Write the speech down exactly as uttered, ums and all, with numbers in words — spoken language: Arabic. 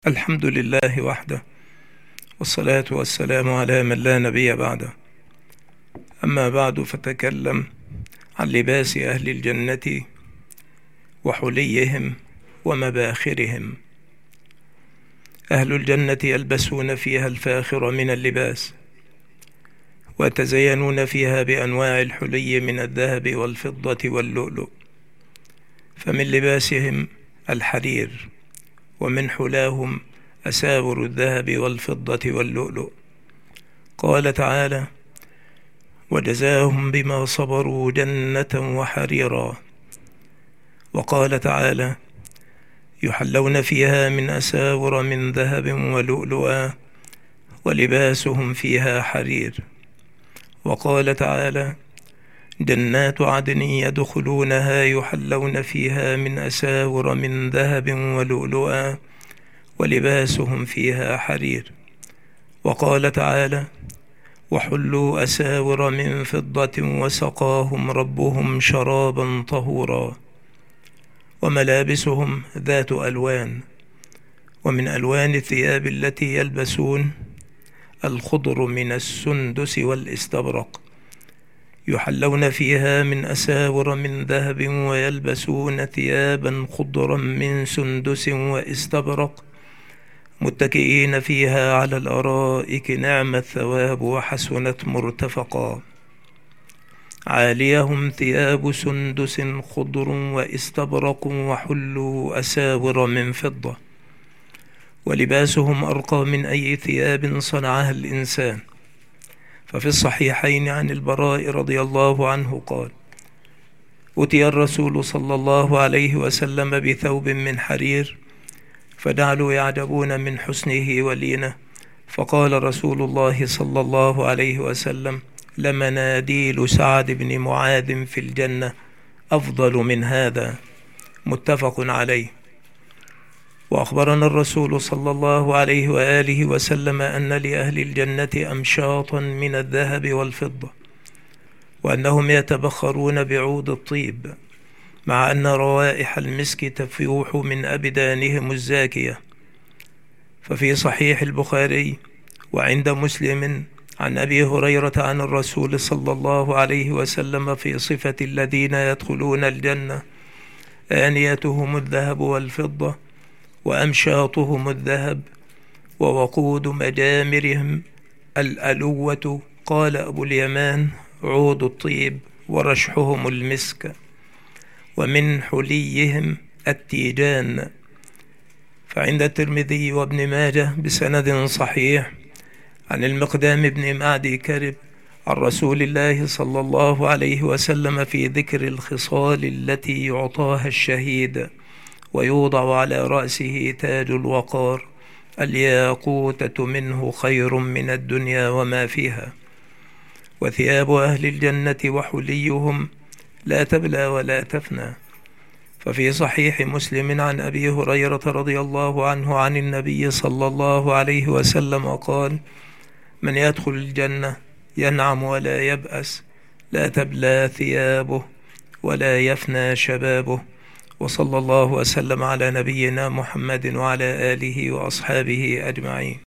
الحمد لله وحده، والصلاة والسلام على من لا نبي بعده. أما بعد، فتكلم عن لباس أهل الجنة وحليهم ومباخرهم. أهل الجنة يلبسون فيها الفاخر من اللباس، ويتزينون فيها بأنواع الحلي من الذهب والفضة واللؤلؤ. فمن لباسهم الحرير، ومن حلاهم أساور الذهب والفضة واللؤلؤ. قال تعالى: وجزاهم بما صبروا جنة وحريرا. وقال تعالى: يحلون فيها من أساور من ذهب ولؤلؤا ولباسهم فيها حرير. وقال تعالى: جنات عدن يدخلونها يحلون فيها من أساور من ذهب ولؤلؤا ولباسهم فيها حرير. وقال تعالى: وحلوا أساور من فضة وسقاهم ربهم شرابا طهورا. وملابسهم ذات ألوان، ومن ألوان الثياب التي يلبسون الخضر من السندس والاستبرق. يحلون فيها من أساور من ذهب ويلبسون ثيابا خضرا من سندس واستبرق، متكئين فيها على الأرائك، نعم الثواب وحسنت مرتفقا. عاليهم ثياب سندس خضر واستبرق وحلوا أساور من فضة. ولباسهم أرقى من أي ثياب صنعها الإنسان. ففي الصحيحين عن البراء رضي الله عنه قال: أتي الرسول صلى الله عليه وسلم بثوب من حرير، فجعلوا يعجبون من حسنه ولينه، فقال رسول الله صلى الله عليه وسلم: لمناديل سعد بن معاذ في الجنة أفضل من هذا. متفق عليه. وأخبرنا الرسول صلى الله عليه وآله وسلم أن لأهل الجنة أمشاطا من الذهب والفضة، وأنهم يتبخرون بعود الطيب، مع أن روائح المسك تفيح من أبدانهم الزاكية. ففي صحيح البخاري وعند مسلم عن أبي هريرة عن الرسول صلى الله عليه وسلم في صفة الذين يدخلون الجنة: آنيتهم الذهب والفضة، وأمشاطهم الذهب، ووقود مجامرهم الألوة. قال أبو اليمان: عود الطيب، ورشحهم المسك. ومن حليهم التيجان. فعند الترمذي وابن ماجه بسند صحيح عن المقدام بن معدي كرب عن رسول الله صلى الله عليه وسلم في ذكر الخصال التي يعطاها الشهيد، ويوضع على رأسه تاج الوقار: الياقوتة منه خير من الدنيا وما فيها. وثياب أهل الجنة وحليهم لا تبلى ولا تفنى. ففي صحيح مسلم عن أبي هريرة رضي الله عنه عن النبي صلى الله عليه وسلم قال: من يدخل الجنة ينعم ولا يبأس، لا تبلى ثيابه ولا يفنى شبابه. وصلى الله وسلم على نبينا محمد وعلى آله وأصحابه أجمعين.